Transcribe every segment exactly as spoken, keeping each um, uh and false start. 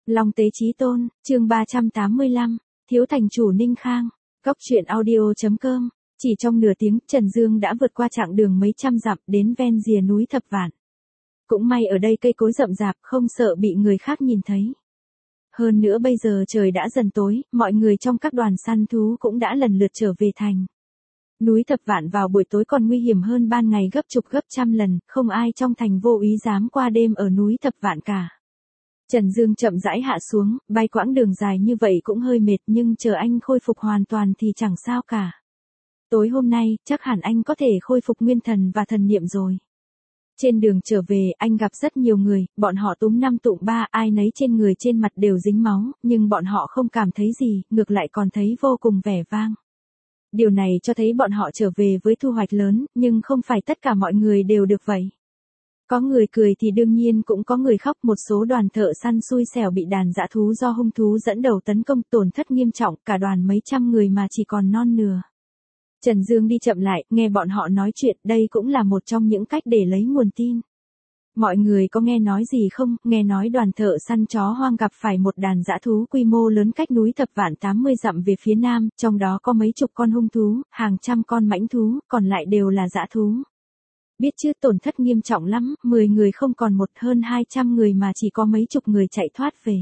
Long Tế Chí Tôn, chương ba trăm tám mươi lăm, Thiếu thành chủ Ninh Khang, Góc truyện audio chấm com. Chỉ trong nửa tiếng, Trần Dương đã vượt qua chặng đường mấy trăm dặm đến ven rìa núi Thập Vạn. Cũng may ở đây cây cối rậm rạp, không sợ bị người khác nhìn thấy. Hơn nữa bây giờ trời đã dần tối, mọi người trong các đoàn săn thú cũng đã lần lượt trở về thành. Núi Thập Vạn vào buổi tối còn nguy hiểm hơn ban ngày gấp chục gấp trăm lần, không ai trong thành vô ý dám qua đêm ở núi Thập Vạn cả. Trần Dương chậm rãi hạ xuống, bay quãng đường dài như vậy cũng hơi mệt nhưng chờ anh khôi phục hoàn toàn thì chẳng sao cả. Tối hôm nay, chắc hẳn anh có thể khôi phục nguyên thần và thần niệm rồi. Trên đường trở về, anh gặp rất nhiều người, bọn họ túm năm tụm ba, ai nấy trên người trên mặt đều dính máu, nhưng bọn họ không cảm thấy gì, ngược lại còn thấy vô cùng vẻ vang. Điều này cho thấy bọn họ trở về với thu hoạch lớn, nhưng không phải tất cả mọi người đều được vậy. Có người cười thì đương nhiên cũng có người khóc, một số đoàn thợ săn xui xẻo bị đàn dã thú do hung thú dẫn đầu tấn công tổn thất nghiêm trọng, cả đoàn mấy trăm người mà chỉ còn non nửa. Trần Dương đi chậm lại, nghe bọn họ nói chuyện, đây cũng là một trong những cách để lấy nguồn tin. Mọi người có nghe nói gì không? Nghe nói đoàn thợ săn chó hoang gặp phải một đàn dã thú quy mô lớn cách núi Thập Vạn tám mươi dặm về phía nam, trong đó có mấy chục con hung thú, hàng trăm con mãnh thú, còn lại đều là dã thú. Biết chứ, tổn thất nghiêm trọng lắm, mười người không còn một, hơn hai trăm người mà chỉ có mấy chục người chạy thoát về.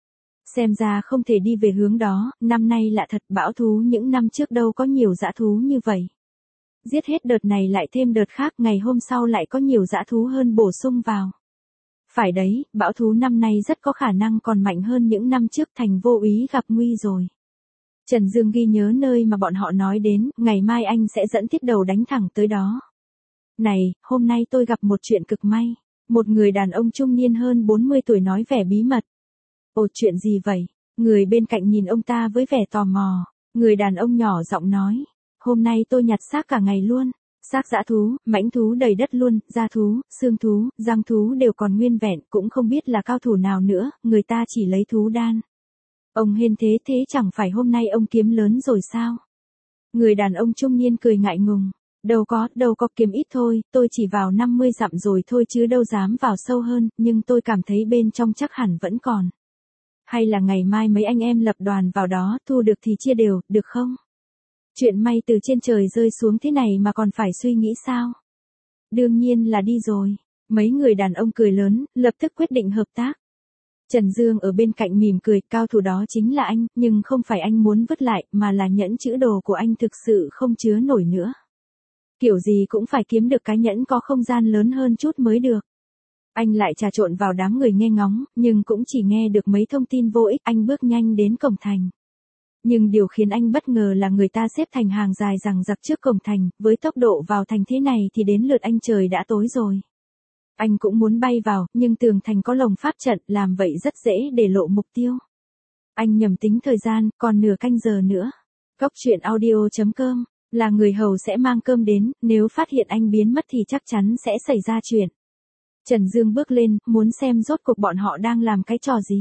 Xem ra không thể đi về hướng đó, năm nay lạ thật, bão thú những năm trước đâu có nhiều dã thú như vậy. Giết hết đợt này lại thêm đợt khác, ngày hôm sau lại có nhiều dã thú hơn bổ sung vào. Phải đấy, bão thú năm nay rất có khả năng còn mạnh hơn những năm trước, thành vô ý gặp nguy rồi. Trần Dương ghi nhớ nơi mà bọn họ nói đến, ngày mai anh sẽ dẫn thiết đầu đánh thẳng tới đó. Này, hôm nay tôi gặp một chuyện cực may. Một người đàn ông trung niên hơn bốn mươi tuổi nói vẻ bí mật. Ồ, chuyện gì vậy? Người bên cạnh nhìn ông ta với vẻ tò mò. Người đàn ông nhỏ giọng nói. Hôm nay tôi nhặt xác cả ngày luôn. Xác dã thú, mãnh thú đầy đất luôn, da thú, xương thú, răng thú đều còn nguyên vẹn, cũng không biết là cao thủ nào nữa, người ta chỉ lấy thú đan. Ông hên thế thế chẳng phải hôm nay ông kiếm lớn rồi sao? Người đàn ông trung niên cười ngại ngùng. Đâu có, đâu có, kiếm ít thôi, tôi chỉ vào năm mươi dặm rồi thôi chứ đâu dám vào sâu hơn, nhưng tôi cảm thấy bên trong chắc hẳn vẫn còn. Hay là ngày mai mấy anh em lập đoàn vào đó, thu được thì chia đều, được không? Chuyện may từ trên trời rơi xuống thế này mà còn phải suy nghĩ sao? Đương nhiên là đi rồi. Mấy người đàn ông cười lớn, lập tức quyết định hợp tác. Trần Dương ở bên cạnh mỉm cười, cao thủ đó chính là anh, nhưng không phải anh muốn vứt lại, mà là nhẫn chữ đồ của anh thực sự không chứa nổi nữa. Kiểu gì cũng phải kiếm được cái nhẫn có không gian lớn hơn chút mới được. Anh lại trà trộn vào đám người nghe ngóng, nhưng cũng chỉ nghe được mấy thông tin vô ích, anh bước nhanh đến cổng thành. Nhưng điều khiến anh bất ngờ là người ta xếp thành hàng dài rằng giặc trước cổng thành, với tốc độ vào thành thế này thì đến lượt anh trời đã tối rồi. Anh cũng muốn bay vào, nhưng tường thành có lồng pháp trận, làm vậy rất dễ để lộ mục tiêu. Anh nhầm tính thời gian, còn nửa canh giờ nữa. Góc truyện audio chấm com. Là người hầu sẽ mang cơm đến, nếu phát hiện anh biến mất thì chắc chắn sẽ xảy ra chuyện. Trần Dương bước lên, muốn xem rốt cuộc bọn họ đang làm cái trò gì.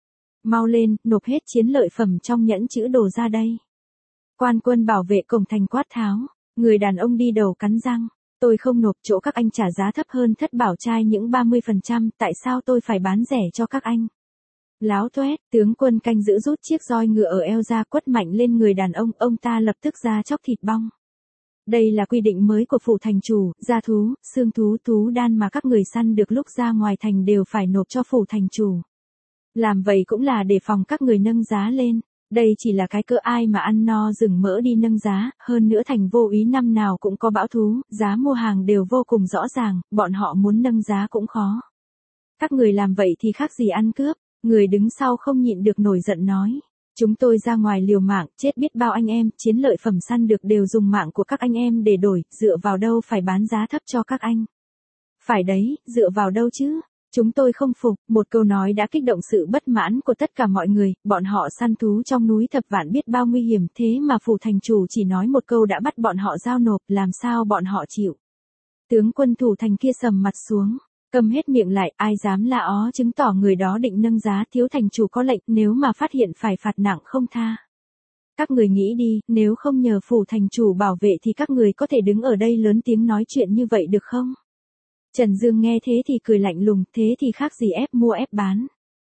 Mau lên, nộp hết chiến lợi phẩm trong nhẫn chữ đồ ra đây. Quan quân bảo vệ cổng thành quát tháo, người đàn ông đi đầu cắn răng. Tôi không nộp, chỗ các anh trả giá thấp hơn thất bảo trai những ba mươi phần trăm, tại sao tôi phải bán rẻ cho các anh? Láo toét, tướng quân canh giữ rút chiếc roi ngựa ở eo ra quất mạnh lên người đàn ông, ông ta lập tức ra chóc thịt bong. Đây là quy định mới của phủ thành chủ, da thú, xương thú, thú đan mà các người săn được lúc ra ngoài thành đều phải nộp cho phủ thành chủ. Làm vậy cũng là để phòng các người nâng giá lên, đây chỉ là cái cỡ ai mà ăn no rừng mỡ đi nâng giá, hơn nữa thành vô ý năm nào cũng có bão thú, giá mua hàng đều vô cùng rõ ràng, bọn họ muốn nâng giá cũng khó. Các người làm vậy thì khác gì ăn cướp. Người đứng sau không nhịn được nổi giận nói. Chúng tôi ra ngoài liều mạng, chết biết bao anh em, chiến lợi phẩm săn được đều dùng mạng của các anh em để đổi, dựa vào đâu phải bán giá thấp cho các anh. Phải đấy, dựa vào đâu chứ? Chúng tôi không phục, một câu nói đã kích động sự bất mãn của tất cả mọi người, bọn họ săn thú trong núi Thập Vạn biết bao nguy hiểm, thế mà phủ thành chủ chỉ nói một câu đã bắt bọn họ giao nộp, làm sao bọn họ chịu. Tướng quân thủ thành kia sầm mặt xuống. Cầm hết miệng lại, ai dám la ó, chứng tỏ người đó định nâng giá, thiếu thành chủ có lệnh, nếu mà phát hiện phải phạt nặng không tha. Các người nghĩ đi, nếu không nhờ phủ thành chủ bảo vệ thì các người có thể đứng ở đây lớn tiếng nói chuyện như vậy được không? Trần Dương nghe thế thì cười lạnh lùng, thế thì khác gì ép mua ép bán.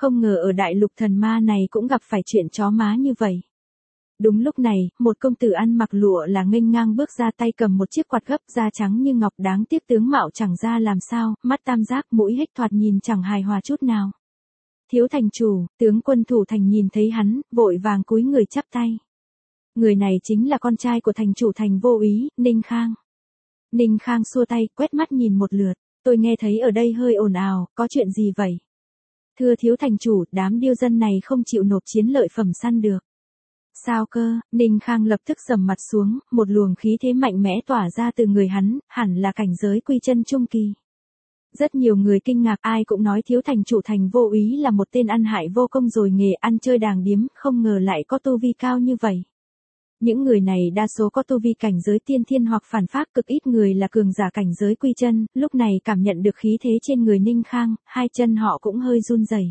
Không ngờ ở đại lục thần ma này cũng gặp phải chuyện chó má như vậy. Đúng lúc này, một công tử ăn mặc lụa là nghênh ngang bước ra, tay cầm một chiếc quạt gấp, da trắng như ngọc, đáng tiếc tướng mạo chẳng ra làm sao, mắt tam giác, mũi hếch, thoạt nhìn chẳng hài hòa chút nào. Thiếu thành chủ, tướng quân thủ thành nhìn thấy hắn, vội vàng cúi người chắp tay. Người này chính là con trai của thành chủ thành Vô Úy, Ninh Khang. Ninh Khang xua tay, quét mắt nhìn một lượt, tôi nghe thấy ở đây hơi ồn ào, có chuyện gì vậy? Thưa thiếu thành chủ, đám điêu dân này không chịu nộp chiến lợi phẩm săn được. Sao cơ? Ninh Khang lập tức sầm mặt xuống, một luồng khí thế mạnh mẽ tỏa ra từ người hắn, hẳn là cảnh giới quy chân trung kỳ. Rất nhiều người kinh ngạc, ai cũng nói thiếu thành chủ thành Vô Úy là một tên ăn hại vô công rồi nghề ăn chơi đàng điếm, không ngờ lại có tu vi cao như vậy. Những người này đa số có tu vi cảnh giới tiên thiên hoặc phản phác, cực ít người là cường giả cảnh giới quy chân, lúc này cảm nhận được khí thế trên người Ninh Khang, hai chân họ cũng hơi run rẩy.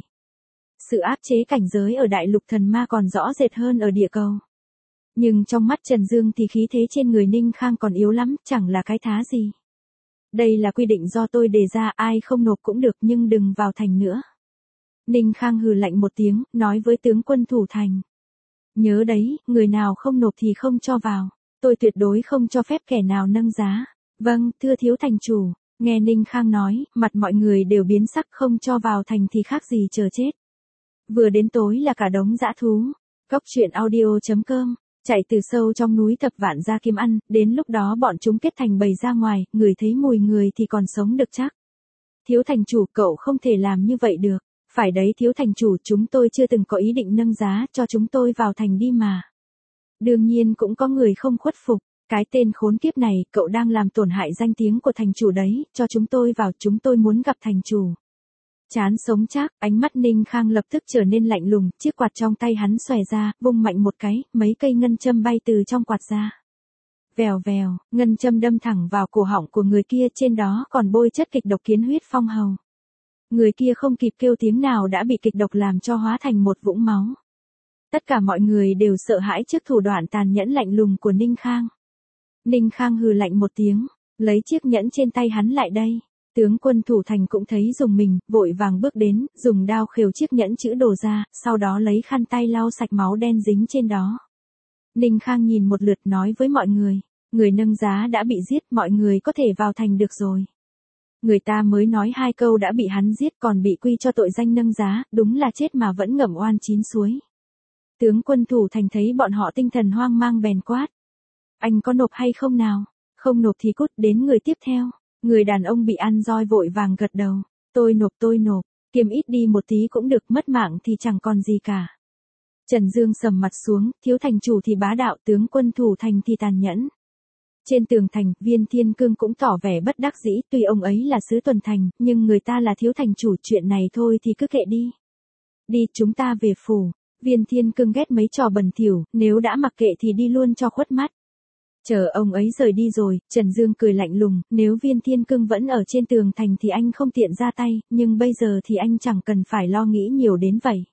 Sự áp chế cảnh giới ở đại lục thần ma còn rõ rệt hơn ở địa cầu. Nhưng trong mắt Trần Dương thì khí thế trên người Ninh Khang còn yếu lắm, chẳng là cái thá gì. Đây là quy định do tôi đề ra, ai không nộp cũng được nhưng đừng vào thành nữa. Ninh Khang hừ lạnh một tiếng, nói với tướng quân thủ thành. Nhớ đấy, người nào không nộp thì không cho vào. Tôi tuyệt đối không cho phép kẻ nào nâng giá. Vâng, thưa thiếu thành chủ. Nghe Ninh Khang nói, mặt mọi người đều biến sắc, không cho vào thành thì khác gì chờ chết. Vừa đến tối là cả đống dã thú. Góc truyện audio chấm com. Chạy từ sâu trong núi thập vạn ra kiếm ăn, đến lúc đó bọn chúng kết thành bầy ra ngoài, người thấy mùi người thì còn sống được chắc. Thiếu thành chủ, cậu không thể làm như vậy được. Phải đấy thiếu thành chủ, chúng tôi chưa từng có ý định nâng giá, cho chúng tôi vào thành đi mà. Đương nhiên cũng có người không khuất phục, cái tên khốn kiếp này, cậu đang làm tổn hại danh tiếng của thành chủ đấy, cho chúng tôi vào, chúng tôi muốn gặp thành chủ. Chán sống chắc, ánh mắt Ninh Khang lập tức trở nên lạnh lùng, chiếc quạt trong tay hắn xòe ra, vung mạnh một cái, mấy cây ngân châm bay từ trong quạt ra. Vèo vèo, ngân châm đâm thẳng vào cổ họng của người kia, trên đó còn bôi chất kịch độc kiến huyết phong hầu. Người kia không kịp kêu tiếng nào đã bị kịch độc làm cho hóa thành một vũng máu. Tất cả mọi người đều sợ hãi trước thủ đoạn tàn nhẫn lạnh lùng của Ninh Khang. Ninh Khang hừ lạnh một tiếng, lấy chiếc nhẫn trên tay hắn lại đây. Tướng quân thủ thành cũng thấy dùng mình, vội vàng bước đến, dùng đao khều chiếc nhẫn chữ đồ ra, sau đó lấy khăn tay lau sạch máu đen dính trên đó. Ninh Khang nhìn một lượt nói với mọi người, người nâng giá đã bị giết, mọi người có thể vào thành được rồi. Người ta mới nói hai câu đã bị hắn giết, còn bị quy cho tội danh nâng giá, đúng là chết mà vẫn ngậm oan chín suối. Tướng quân thủ thành thấy bọn họ tinh thần hoang mang bèn quát. Anh có nộp hay không nào? Không nộp thì cút, đến người tiếp theo. Người đàn ông bị ăn roi vội vàng gật đầu. Tôi nộp tôi nộp, kiếm ít đi một tí cũng được, mất mạng thì chẳng còn gì cả. Trần Dương sầm mặt xuống, thiếu thành chủ thì bá đạo, tướng quân thủ thành thì tàn nhẫn. Trên tường thành, Viên Thiên Cương cũng tỏ vẻ bất đắc dĩ, tuy ông ấy là sứ tuần thành, nhưng người ta là thiếu thành chủ, chuyện này thôi thì cứ kệ đi. Đi, chúng ta về phủ. Viên Thiên Cương ghét mấy trò bẩn thỉu, nếu đã mặc kệ thì đi luôn cho khuất mắt. Chờ ông ấy rời đi rồi, Trần Dương cười lạnh lùng, nếu Viên Thiên Cương vẫn ở trên tường thành thì anh không tiện ra tay, nhưng bây giờ thì anh chẳng cần phải lo nghĩ nhiều đến vậy.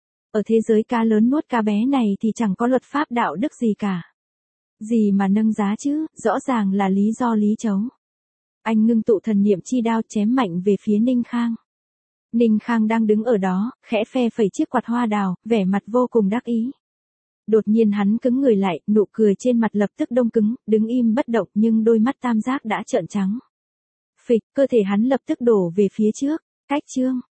Ở thế giới cá lớn nuốt cá bé này thì chẳng có luật pháp đạo đức gì cả. Gì mà nâng giá chứ, rõ ràng là lý do lý chấu. Anh ngưng tụ thần niệm chi đao chém mạnh về phía Ninh Khang. Ninh Khang đang đứng ở đó, khẽ phe phẩy chiếc quạt hoa đào, vẻ mặt vô cùng đắc ý. Đột nhiên hắn cứng người lại, nụ cười trên mặt lập tức đông cứng, đứng im bất động nhưng đôi mắt tam giác đã trợn trắng. Phịch, cơ thể hắn lập tức đổ về phía trước, cách chương.